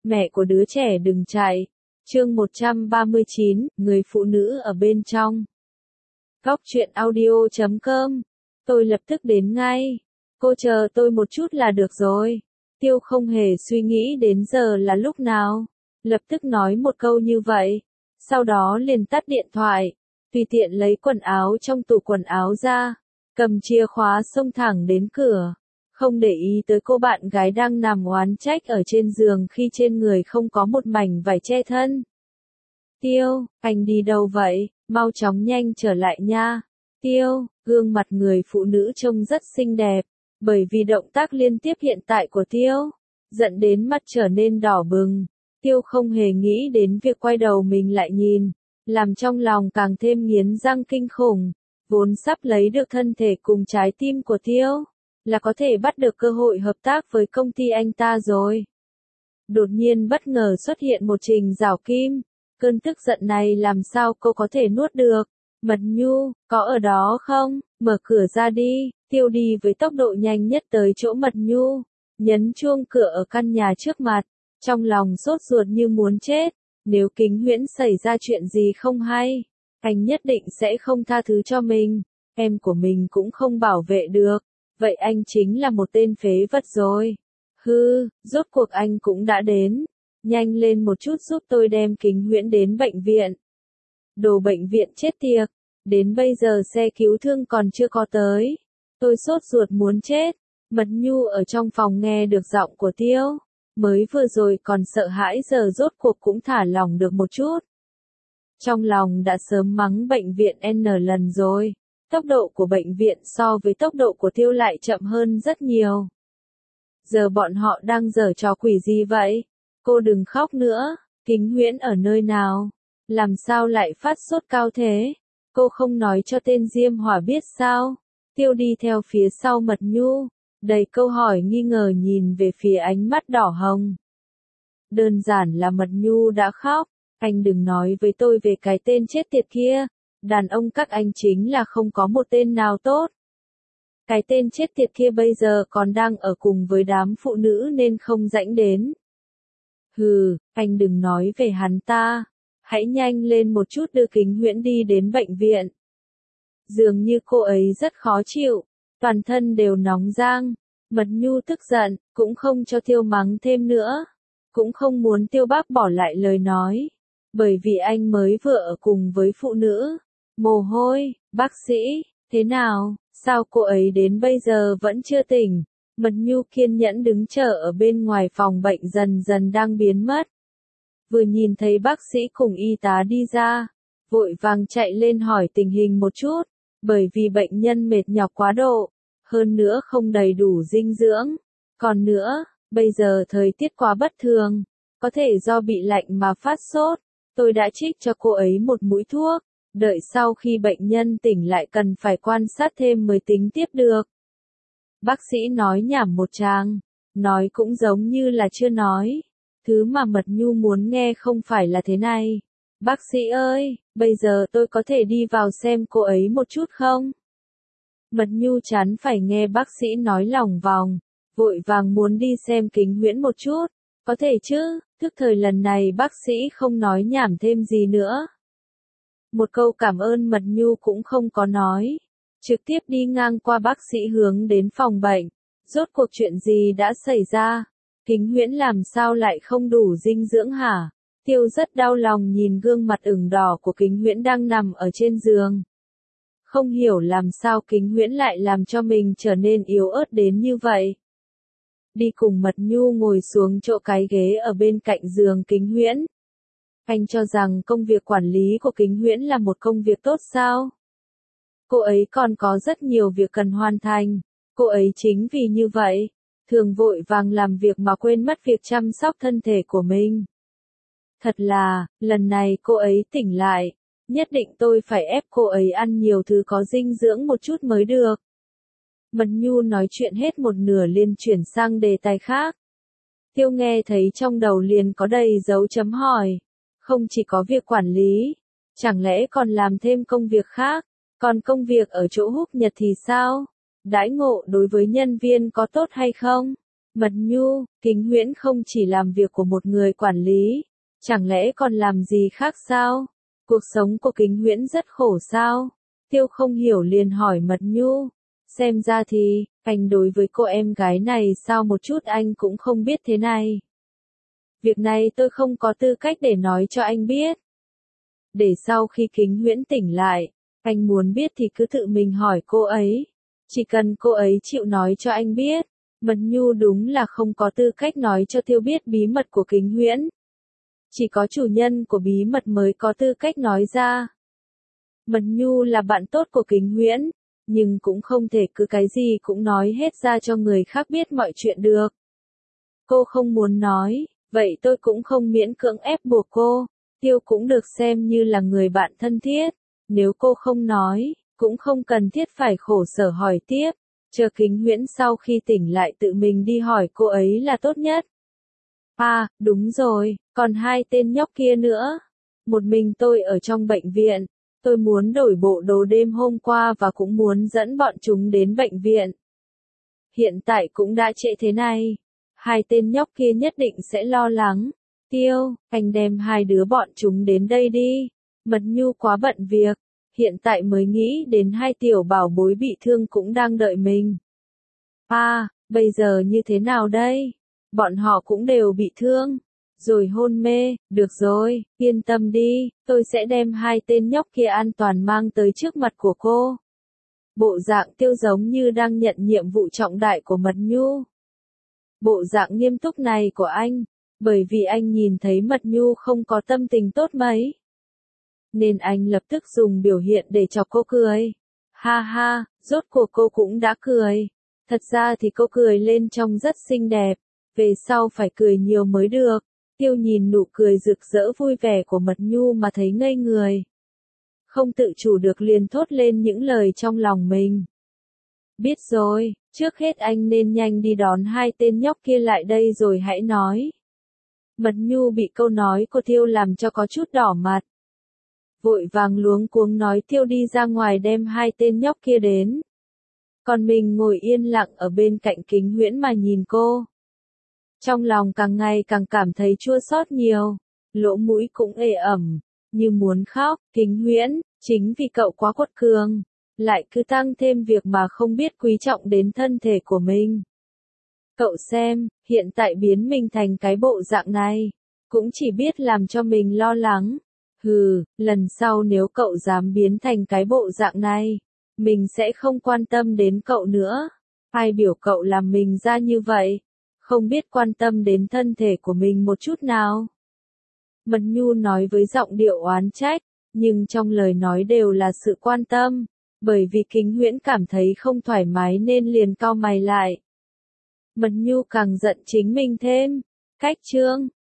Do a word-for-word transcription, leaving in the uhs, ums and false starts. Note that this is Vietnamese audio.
Mẹ của đứa trẻ đừng chạy. Chương một trăm ba mươi chín, người phụ nữ ở bên trong. Góc truyện audio chấm com. Tôi lập tức đến ngay. Cô chờ tôi một chút là được rồi. Tiêu không hề suy nghĩ đến giờ là lúc nào. Lập tức nói một câu như vậy. Sau đó liền tắt điện thoại. Tùy tiện lấy quần áo trong tủ quần áo ra. Cầm chìa khóa xông thẳng đến cửa. Không để ý tới cô bạn gái đang nằm oán trách ở trên giường khi trên người không có một mảnh vải che thân. Tiêu, anh đi đâu vậy? Mau chóng nhanh trở lại nha. Tiêu, gương mặt người phụ nữ trông rất xinh đẹp, bởi vì động tác liên tiếp hiện tại của Tiêu, giận đến mặt trở nên đỏ bừng. Tiêu không hề nghĩ đến việc quay đầu mình lại nhìn, làm trong lòng càng thêm nghiến răng kinh khủng, vốn sắp lấy được thân thể cùng trái tim của Tiêu, là có thể bắt được cơ hội hợp tác với công ty anh ta rồi. Đột nhiên bất ngờ xuất hiện một Trình Giảo Kim, cơn tức giận này làm sao cô có thể nuốt được. Mật Nhu, có ở đó không? Mở cửa ra đi. Tiêu đi với tốc độ nhanh nhất tới chỗ Mật Nhu, nhấn chuông cửa ở căn nhà trước mặt, trong lòng sốt ruột như muốn chết. Nếu Kính Huyễn xảy ra chuyện gì không hay, anh nhất định sẽ không tha thứ cho mình, em của mình cũng không bảo vệ được, vậy anh chính là một tên phế vật rồi. Hư, rốt cuộc anh cũng đã đến, nhanh lên một chút giúp tôi đem Kính Huyễn đến bệnh viện. Đồ bệnh viện chết tiệt, đến bây giờ xe cứu thương còn chưa có tới. Tôi sốt ruột muốn chết. Mật Nhu ở trong phòng nghe được giọng của Tiêu, mới vừa rồi còn sợ hãi giờ rốt cuộc cũng thả lòng được một chút. Trong lòng đã sớm mắng bệnh viện N lần rồi, tốc độ của bệnh viện so với tốc độ của Tiêu lại chậm hơn rất nhiều. Giờ bọn họ đang giở trò quỷ gì vậy? Cô đừng khóc nữa, Kính Huyễn ở nơi nào? Làm sao lại phát sốt cao thế? Cô không nói cho tên Diêm Hỏa biết sao? Tiêu đi theo phía sau Mật Nhu, đầy câu hỏi nghi ngờ nhìn về phía ánh mắt đỏ hồng. Đơn giản là Mật Nhu đã khóc, anh đừng nói với tôi về cái tên chết tiệt kia, đàn ông các anh chính là không có một tên nào tốt. Cái tên chết tiệt kia bây giờ còn đang ở cùng với đám phụ nữ nên không rãnh đến. Hừ, anh đừng nói về hắn ta, hãy nhanh lên một chút đưa Kính Huyễn đi đến bệnh viện. Dường như cô ấy rất khó chịu, toàn thân đều nóng rang. Mật Nhu tức giận, cũng không cho Tiêu mắng thêm nữa, cũng không muốn Tiêu bác bỏ lại lời nói, bởi vì anh mới vừa ở cùng với phụ nữ. Mồ hôi, bác sĩ, thế nào, sao cô ấy đến bây giờ vẫn chưa tỉnh? Mật Nhu kiên nhẫn đứng chờ ở bên ngoài phòng bệnh dần dần đang biến mất. Vừa nhìn thấy bác sĩ cùng y tá đi ra, vội vàng chạy lên hỏi tình hình một chút, bởi vì bệnh nhân mệt nhọc quá độ, hơn nữa không đầy đủ dinh dưỡng. Còn nữa, bây giờ thời tiết quá bất thường, có thể do bị lạnh mà phát sốt. Tôi đã trích cho cô ấy một mũi thuốc, đợi sau khi bệnh nhân tỉnh lại cần phải quan sát thêm mới tính tiếp được. Bác sĩ nói nhảm một tràng, nói cũng giống như là chưa nói. Thứ mà Mật Nhu muốn nghe không phải là thế này. Bác sĩ ơi, bây giờ tôi có thể đi vào xem cô ấy một chút không? Mật Nhu chán phải nghe bác sĩ nói lòng vòng, vội vàng muốn đi xem Kính Huyễn một chút. Có thể chứ, tức thời lần này bác sĩ không nói nhảm thêm gì nữa. Một câu cảm ơn Mật Nhu cũng không có nói. Trực tiếp đi ngang qua bác sĩ hướng đến phòng bệnh. Rốt cuộc chuyện gì đã xảy ra? Kính Huyễn làm sao lại không đủ dinh dưỡng hả? Tiêu rất đau lòng nhìn gương mặt ửng đỏ của Kính Huyễn đang nằm ở trên giường. Không hiểu làm sao Kính Huyễn lại làm cho mình trở nên yếu ớt đến như vậy. Đi cùng Mật Nhu ngồi xuống chỗ cái ghế ở bên cạnh giường Kính Huyễn. Anh cho rằng công việc quản lý của Kính Huyễn là một công việc tốt sao? Cô ấy còn có rất nhiều việc cần hoàn thành. Cô ấy chính vì như vậy, thường vội vàng làm việc mà quên mất việc chăm sóc thân thể của mình. Thật là, lần này cô ấy tỉnh lại, nhất định tôi phải ép cô ấy ăn nhiều thứ có dinh dưỡng một chút mới được. Mật Nhu nói chuyện hết một nửa liền chuyển sang đề tài khác. Tiêu nghe thấy trong đầu liền có đầy dấu chấm hỏi. Không chỉ có việc quản lý, chẳng lẽ còn làm thêm công việc khác, còn công việc ở chỗ Húc Nhật thì sao? Đãi ngộ đối với nhân viên có tốt hay không? Mật Nhu, Kính Huyễn không chỉ làm việc của một người quản lý, chẳng lẽ còn làm gì khác sao? Cuộc sống của Kính Huyễn rất khổ sao? Tiêu không hiểu liền hỏi Mật Nhu. Xem ra thì, anh đối với cô em gái này sao một chút anh cũng không biết thế này. Việc này tôi không có tư cách để nói cho anh biết. Để sau khi Kính Huyễn tỉnh lại, anh muốn biết thì cứ tự mình hỏi cô ấy. Chỉ cần cô ấy chịu nói cho anh biết. Mật Nhu đúng là không có tư cách nói cho Tiêu biết bí mật của Kính Huyễn. Chỉ có chủ nhân của bí mật mới có tư cách nói ra. Mật Nhu là bạn tốt của Kính Huyễn, nhưng cũng không thể cứ cái gì cũng nói hết ra cho người khác biết mọi chuyện được. Cô không muốn nói, vậy tôi cũng không miễn cưỡng ép buộc cô. Tiêu cũng được xem như là người bạn thân thiết. Nếu cô không nói, cũng không cần thiết phải khổ sở hỏi tiếp. Chờ Kính Huyễn sau khi tỉnh lại tự mình đi hỏi cô ấy là tốt nhất. À, đúng rồi, còn hai tên nhóc kia nữa. Một mình tôi ở trong bệnh viện. Tôi muốn đổi bộ đồ đêm hôm qua và cũng muốn dẫn bọn chúng đến bệnh viện. Hiện tại cũng đã trễ thế này. Hai tên nhóc kia nhất định sẽ lo lắng. Tiêu, anh đem hai đứa bọn chúng đến đây đi. Mật Nhu quá bận việc. Hiện tại mới nghĩ đến hai tiểu bảo bối bị thương cũng đang đợi mình. À, bây giờ như thế nào đây? Bọn họ cũng đều bị thương. Rồi hôn mê, được rồi, yên tâm đi, tôi sẽ đem hai tên nhóc kia an toàn mang tới trước mặt của cô. Bộ dạng Tiêu giống như đang nhận nhiệm vụ trọng đại của Mật Nhu. Bộ dạng nghiêm túc này của anh, bởi vì anh nhìn thấy Mật Nhu không có tâm tình tốt mấy. Nên anh lập tức dùng biểu hiện để chọc cô cười. Ha ha, rốt cuộc cô cũng đã cười. Thật ra thì cô cười lên trông rất xinh đẹp, về sau phải cười nhiều mới được. Tiêu nhìn nụ cười rực rỡ vui vẻ của Mật Nhu mà thấy ngây người. Không tự chủ được liền thốt lên những lời trong lòng mình. Biết rồi, trước hết anh nên nhanh đi đón hai tên nhóc kia lại đây rồi hãy nói. Mật Nhu bị câu nói của Tiêu làm cho có chút đỏ mặt. Vội vàng luống cuống nói Tiêu đi ra ngoài đem hai tên nhóc kia đến. Còn mình ngồi yên lặng ở bên cạnh Kính Huyễn mà nhìn cô. Trong lòng càng ngày càng cảm thấy chua xót nhiều, lỗ mũi cũng ê ẩm, như muốn khóc. Kính Huyễn, chính vì cậu quá quật cường, lại cứ tăng thêm việc mà không biết quý trọng đến thân thể của mình. Cậu xem, hiện tại biến mình thành cái bộ dạng này, cũng chỉ biết làm cho mình lo lắng. Hừ, lần sau nếu cậu dám biến thành cái bộ dạng này, mình sẽ không quan tâm đến cậu nữa. Ai biểu cậu làm mình ra như vậy? Không biết quan tâm đến thân thể của mình một chút nào. Mật Nhu nói với giọng điệu oán trách, nhưng trong lời nói đều là sự quan tâm, bởi vì Kính Huyễn cảm thấy không thoải mái nên liền cau mày lại. Mật Nhu càng giận chính mình thêm. Cách chương